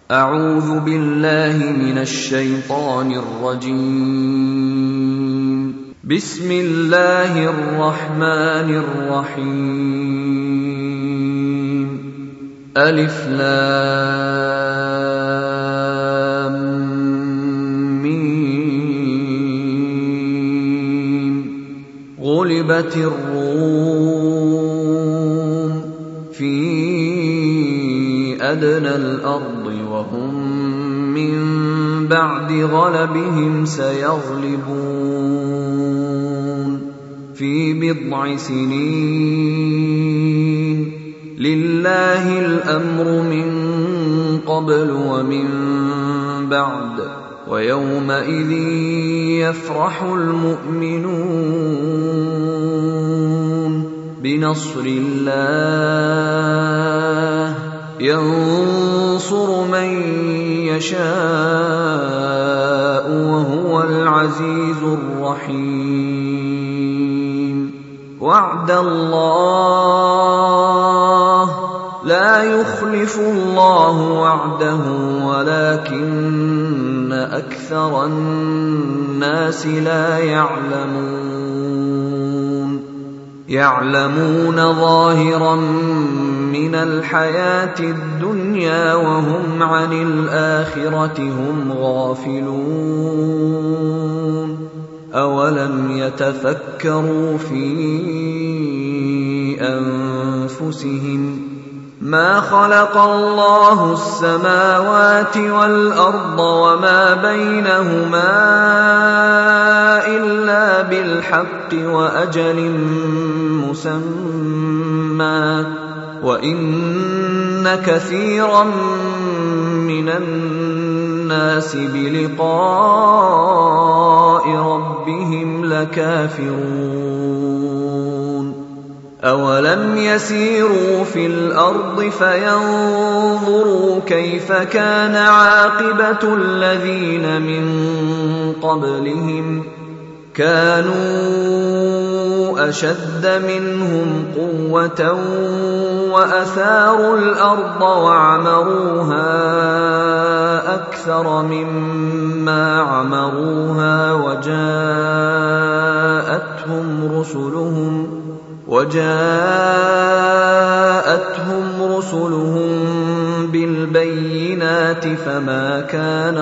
أعوذ بالله من الشيطان الرجيم. بسم الله الرحمن الرحيم. ألف لام ميم. غلبت الروم في أدنى الأرض وهم من بعد غلبهم سيغلبون في بضع سنين. لله الأمر من قبل ومن بعد ويومئذ يفرح المؤمنون بنصر الله ينصر من يشاء وهو العزيز الرحيم. وعد الله لا يخلف الله وعده ولكن أكثر الناس لا يعلمون ظاهرا من الحياة الدنيا وهم عن الآخرة هم غافلون. أولم يتفكروا في أنفسهم ما خلق الله السماوات والأرض وما بينهما إلا بالحق وأجل مسمى وإن كثيرا من الناس بلقاء ربهم لكافرون. أولم يسيروا في الأرض فينظروا كيف كان عاقبة الذين من قبلهم كانوا أشد منهم قوة وأثاروا الأرض وعمروها أكثر مما عمروها وجاءتهم رسلهم بالبينات فما كان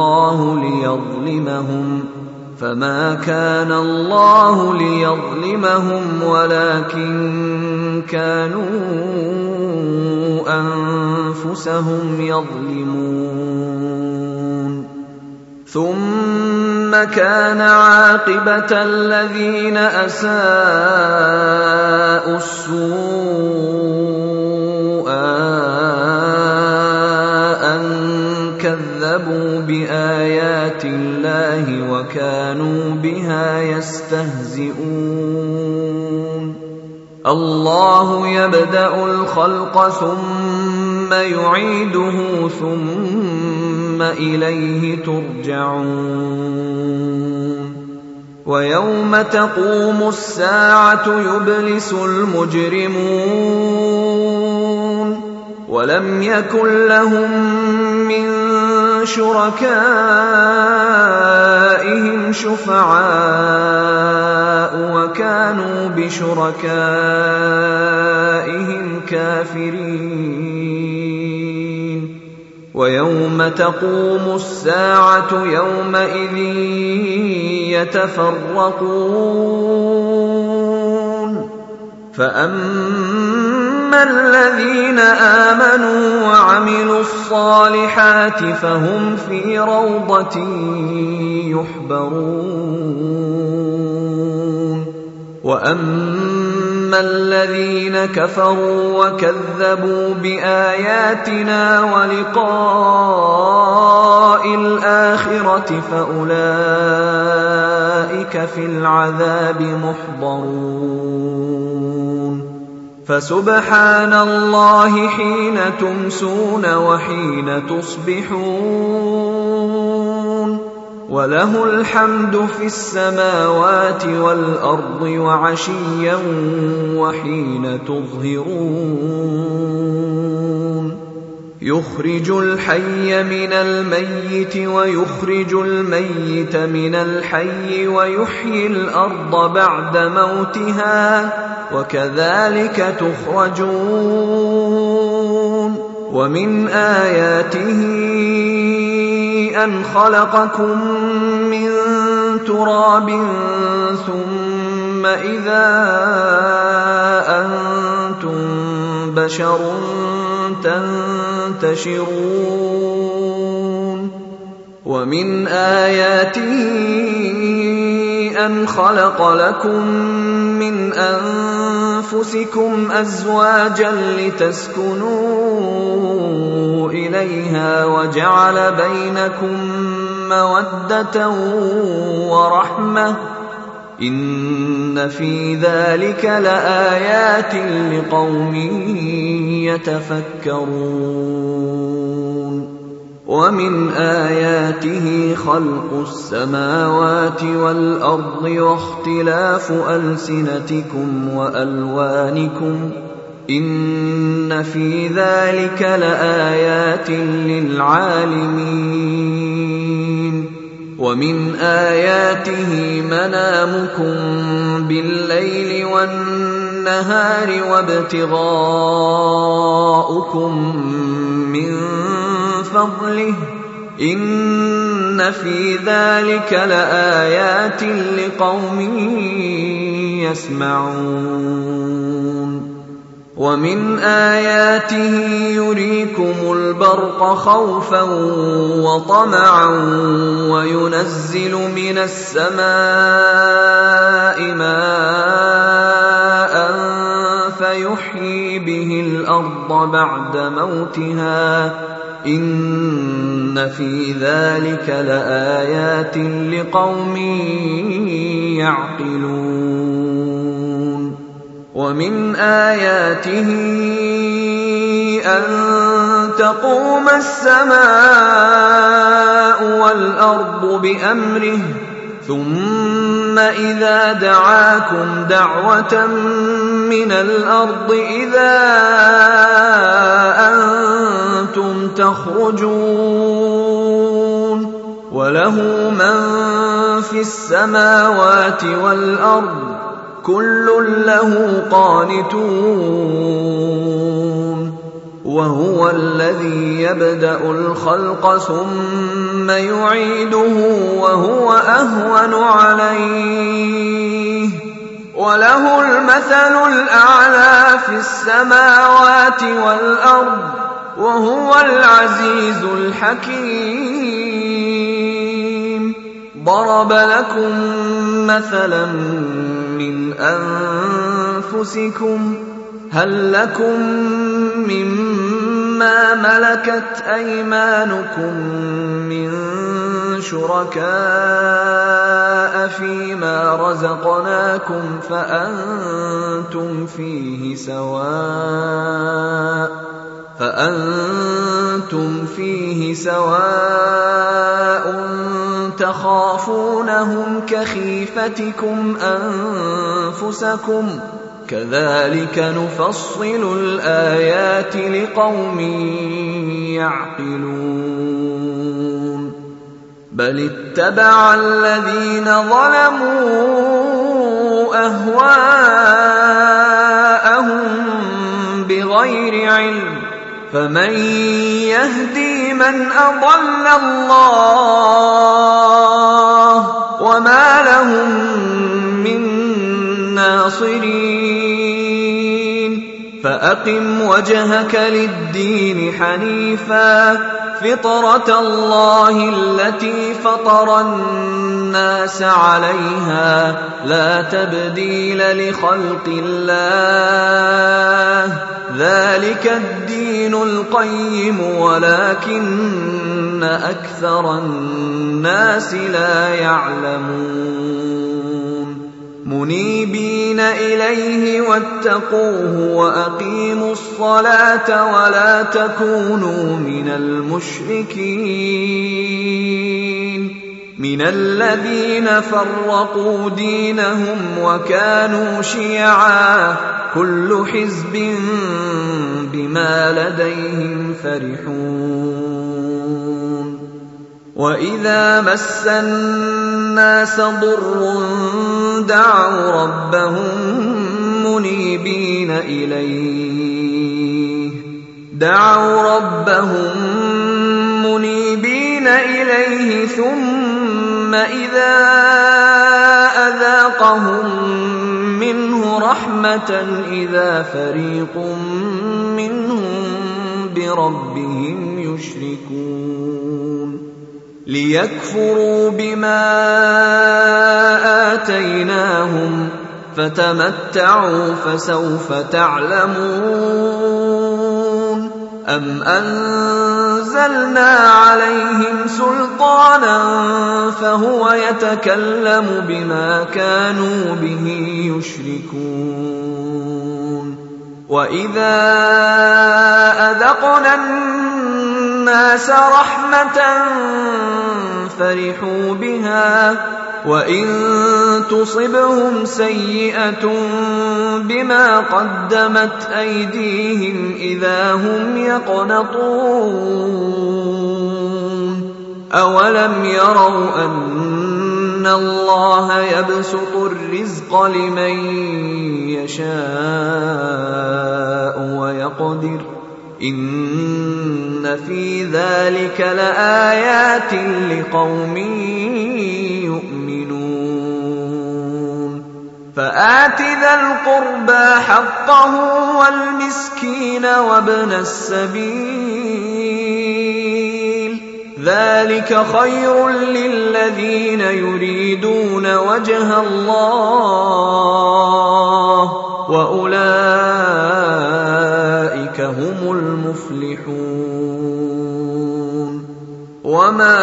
الله ليظلمهم ولكن كانوا أنفسهم يظلمون. ثم كان عاقبة الذين أساءوا السوء أن كذبوا بآيات الله وكانوا بها يستهزئون. الله يبدأ الخلق ثم يعيده ثم إليه ترجعون. ويوم تقوم الساعة يبلس المجرمون ولم يكن لهم من شركائهم شفعاء وكانوا بشركائهم كافرين. ويوم تقوم الساعة يومئذ يتفرقون فأما الذين آمنوا وعملوا الصالحات فهم في روضة يحبرون. وأما الذين كفروا وكذبوا بآياتنا ولقاء الآخرة فأولئك في العذاب محضرون. فسبحان الله حين تمسون وحين تصبحون وله الحمد في السماوات والأرض وعشيا وحين تظهرون. يخرج الحي من الميت ويخرج الميت من الحي ويحيي الأرض بعد موتها وكذلك تخرجون ومن آياته أن خلقكم من تراب ثم إذا أنتم بشر تنتشرون ومن آياته أن خلق لكم من أنفسكم أزواجا لتسكنوا إليها وجعل بينكم مودة ورحمة إن في ذلك لآيات لقوم يتفكرون ومن آياته خلق السماوات والأرض واختلاف ألسنتكم وألوانكم إن في ذلك لآيات للعالمين ومن آياته منامكم بالليل والنهار وابتغاؤكم من فضله إن في ذلك لآيات لقوم يسمعون ومن آياته يريكم البرق خوفا وطمعا وينزل من السماء ماء فيحيي به الأرض بعد موتها إن في ذلك لآيات لقوم يعقلون ومن آياته أن تقوم السماء والأرض بأمره ثم إذا دعاكم دعوة من الأرض إذا أنتم تخرجون وله من في السماوات والأرض كل له قانتون وهو الذي يبدأ الخلق ثم يعيده وهو أهون عليه وله المثل الأعلى في السماوات والأرض وهو العزيز الحكيم ضرب لكم مثلا من أنفسكم هل لكم مما ملكت أيمانكم من شركاء فيما رزقناكم فأنتم فيه سواء تخافونهم كخيفتكم أنفسكم كذلك نفصل الآيات لقوم يعقلون بل اتبع الذين ظلموا أهواءهم بغير علم فمن يهدي من أضل الله وما لهم من ناصرين فأقم وجهك للدين حنيفا فطرة الله التي فطر الناس عليها لا تبديل لخلق الله ذلك الدين القيم ولكن أكثر الناس لا يعلمون منيبين إليه واتقوه وأقيموا الصلاة ولا تكونوا من المشركين مِنَ الَّذِينَ فَرَّقُوا دِينَهُمْ وَكَانُوا شِيَعًا كُلُّ حِزْبٍ بِمَا لَدَيْهِمْ فَرِحُونَ وَإِذَا مَسَّ النَّاسَ ضُرٌّ دَعَوْا رَبَّهُم مُّنِيبِينَ إِلَيْهِ ثُمَّ إِذَا أَذَاقَهُم مِّنْهُ رَحْمَةً إِذَا فَرِيقٌ مِّنْهُم بِرَبِّهِمْ يُشْرِكُونَ لِيَكْفُرُوا بِمَا آتَيْنَاهُمْ فَتَمَتَّعُوا فَسَوْفَ تَعْلَمُونَ أَمْ أَنزَلْنَا عَلَيْهِمْ سُلْطَانًا فَهُوَ يَتَكَلَّمُ بِمَا كَانُوا بِهِ يُشْرِكُونَ وَإِذَا أَذَقْنَا النَّاسَ رَحْمَةً فَرِحُوا بِهَا وَإِن تُصِبْهُمْ سَيِّئَةٌ بِمَا قَدَّمَتْ أَيْدِيهِمْ إِذَا هُمْ يَقْنَطُونَ أَوَلَمْ يَرَوْا أَنَّ اللَّهَ يَبْسُطُ الرِّزْقَ لِمَن يَشَاءُ وَيَقْدِرُ إِنَّ فِي ذَلِكَ لَآيَاتٍ لِقَوْمٍ يُؤْمِنُونَ فَآتِ ذَا الْقُرْبَى حَقَّهُ وَالْمِسْكِينَ وَابْنَ السَّبِيلِ ذَلِكَ خَيْرٌ لِّلَّذِينَ يُرِيدُونَ وَجْهَ اللَّهِ وَأُولَٰئِكَ هُمُ الْمُفْلِحُونَ وَمَا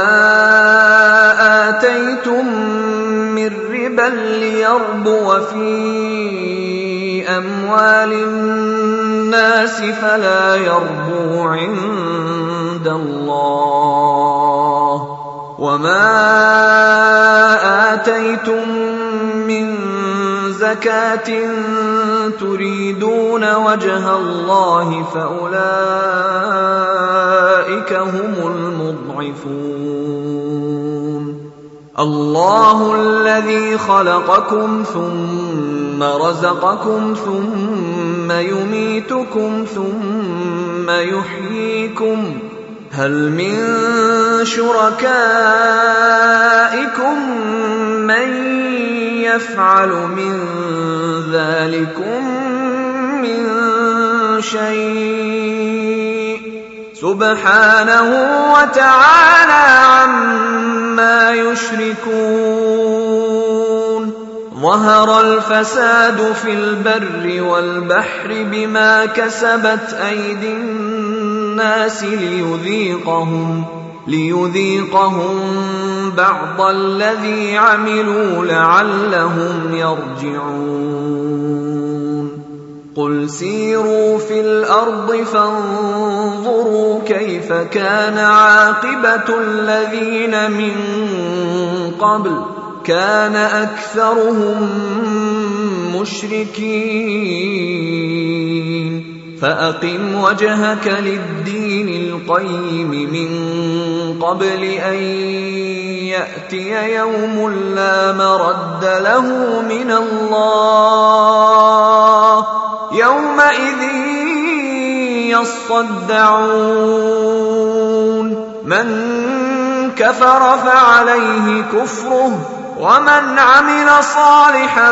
آتَيْتُم مِّن رِّبًا لِّيَرْبُوَ فِي أَمْوَالِ النَّاسِ فَلَا يَرْبُو عِندَ اللَّهِ وَمَا آتَيْتُم مِّن زَكَاةٍ تُرِيدُونَ وَجْهَ اللَّهِ فَأُولَٰئِكَ هُمُ الْمُضْعِفُونَ اللَّهُ الَّذِي خَلَقَكُمْ ثُمَّ رَزَقَكُمْ ثُمَّ يُمِيتُكُمْ ثُمَّ يُحْيِيكُمْ هَلْ مِن شُرَكَائِكُم مَّن يَفْعَلُ مِن ذَلِكُم مِّن شَيْءٍ سُبْحَانَهُ وَتَعَالَىٰ عَمَّا يُشْرِكُونَ ظَهَرَ الْفَسَادُ فِي الْبَرِّ وَالْبَحْرِ بِمَا كَسَبَتْ أَيْدِي النَّاسِ لِيُذِيقَهُم بَعْضَ الَّذِي عَمِلُوا لَعَلَّهُمْ يَرْجِعُونَ قُلْ سِيرُوا فِي الْأَرْضِ فَانظُرُوا كَيْفَ كَانَ عَاقِبَةُ الَّذِينَ مِن قَبْلُ كَانَ أَكْثَرُهُم مُّشْرِكِينَ فَأَقِمْ وَجْهَكَ لِلدِّينِ الْقَيِّمِ مِن قَبْلِ أَن يَأْتِيَ يَوْمٌ لَّا مَرَدَّ لَهُ مِنَ اللَّهِ يَوْمَئِذٍ يَصَّدَّعُونَ مَن كَفَرَ فَعَلَيْهِ كُفْرُهُ وَمَنْ عَمِلَ صَالِحًا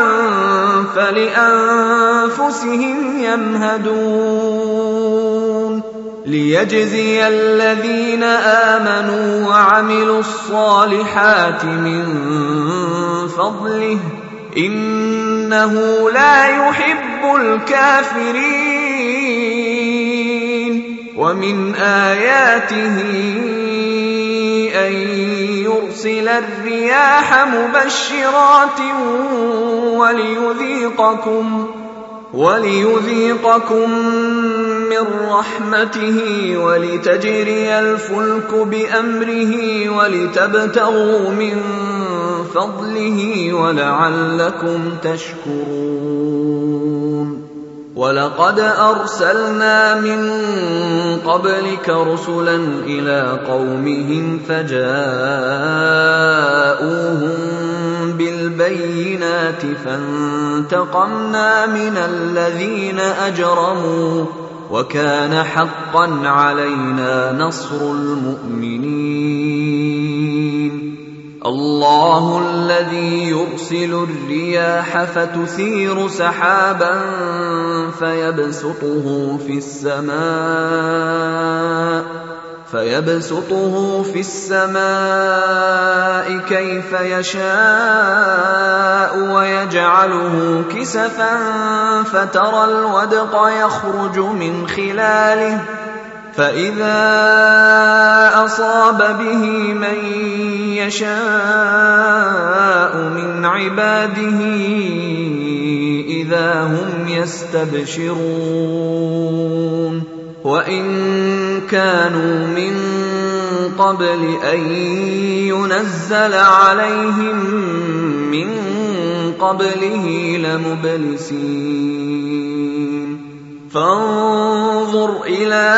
فَلِأَنفُسِهِمْ يَمْهَدُونَ لِيَجْزِيَ الَّذِينَ آمَنُوا وَعَمِلُوا الصَّالِحَاتِ مِن فَضْلِهِ إِنَّهُ لَا يُحِبُّ الْكَافِرِينَ وَمِنْ آيَاتِهِ أَن يُرْسِلَ الرِّيَاحَ مُبَشِّرَاتٍ وليذيقكم من رحمته ولتجري الفلك بأمره ولتبتغوا من فضله ولعلكم تشكرون ولقد أرسلنا من قبلك رسلا إلى قومهم فجاءوهم بالبينات فانتقمنا من الذين أجرموا وكان حقا علينا نصر المؤمنين الله الذي يرسل الرياح فتثير سحابا فيبسطه في السماء كيف يشاء ويجعله كسفا فترى الودق يخرج من خلاله فإذا أصاب به من يشاء من عباده إذا هم يستبشرون وإن كانوا من قبل أن ينزل عليهم من قبله لمبلسين فانظر إلى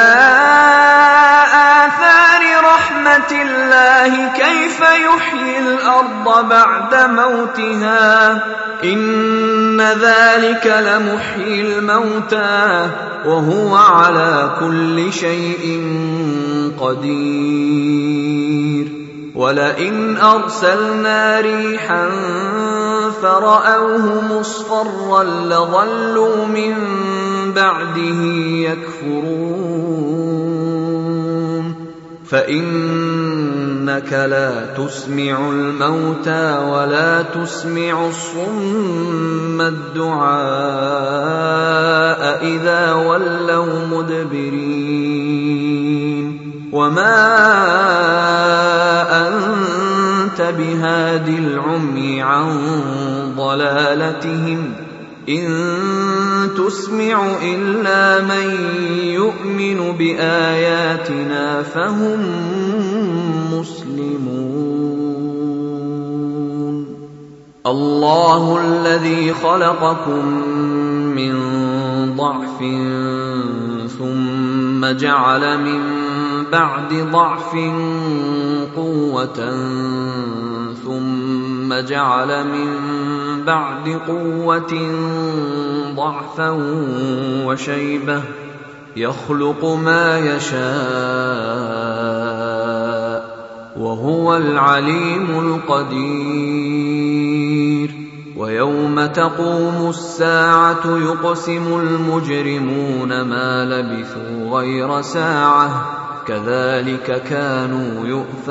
آثار رحمة الله كيف يحيي الأرض بعد موتها إن ذلك لمحيي الموتى وهو على كل شيء قدير ولئن أرسلنا ريحا فرأوه مصفرا لظلوا من بعده يكفرون فإنك لا تسمع الموتى ولا تسمع الصم الدعاء إذا ولوا مدبرين وما أنت بهاد العمي عن ضلالتهم إن تسمع إلا من يؤمن بآياتنا فهم مسلمون الله الذي خلقكم من ضعف ثم جعل من بعد ضعف قوة ثم جعل من بعد قوة ضعفا وشيبة يخلق ما يشاء وهو العليم القدير ويوم تقوم الساعة يقسم المجرمون ما لبثوا غير ساعة كذلك كانوا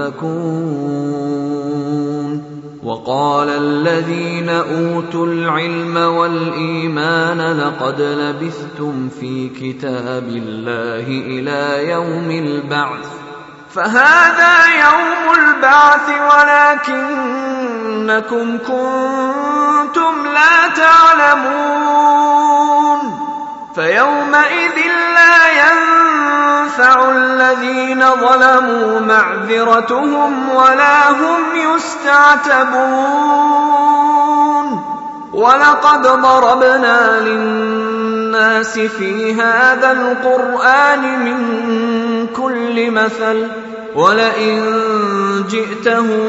يؤفكون وقال الذين أوتوا العلم والإيمان لقد لبثتم في كتاب الله إلى يوم البعث فهذا يوم البعث ولكنكم كنتم لا تعلمون فيومئذ لا ينفع الذين ظلموا معذرتهم ولا هم يستعتبون ولقد ضربنا للناس في هذا القرآن من كل مثل ولئن جئتهم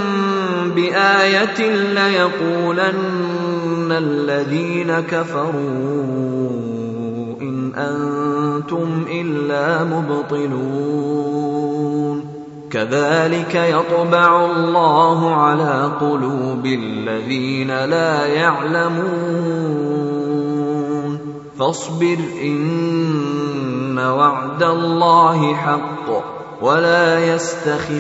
بآية ليقولن الذين كفروا إن أنتم إلا مبطلون كذلك يطبع الله على قلوب الذين لا يعلمون فاصبر إن وعد الله حق ولا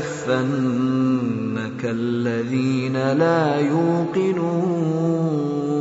يستخفنك الذين لا يوقنون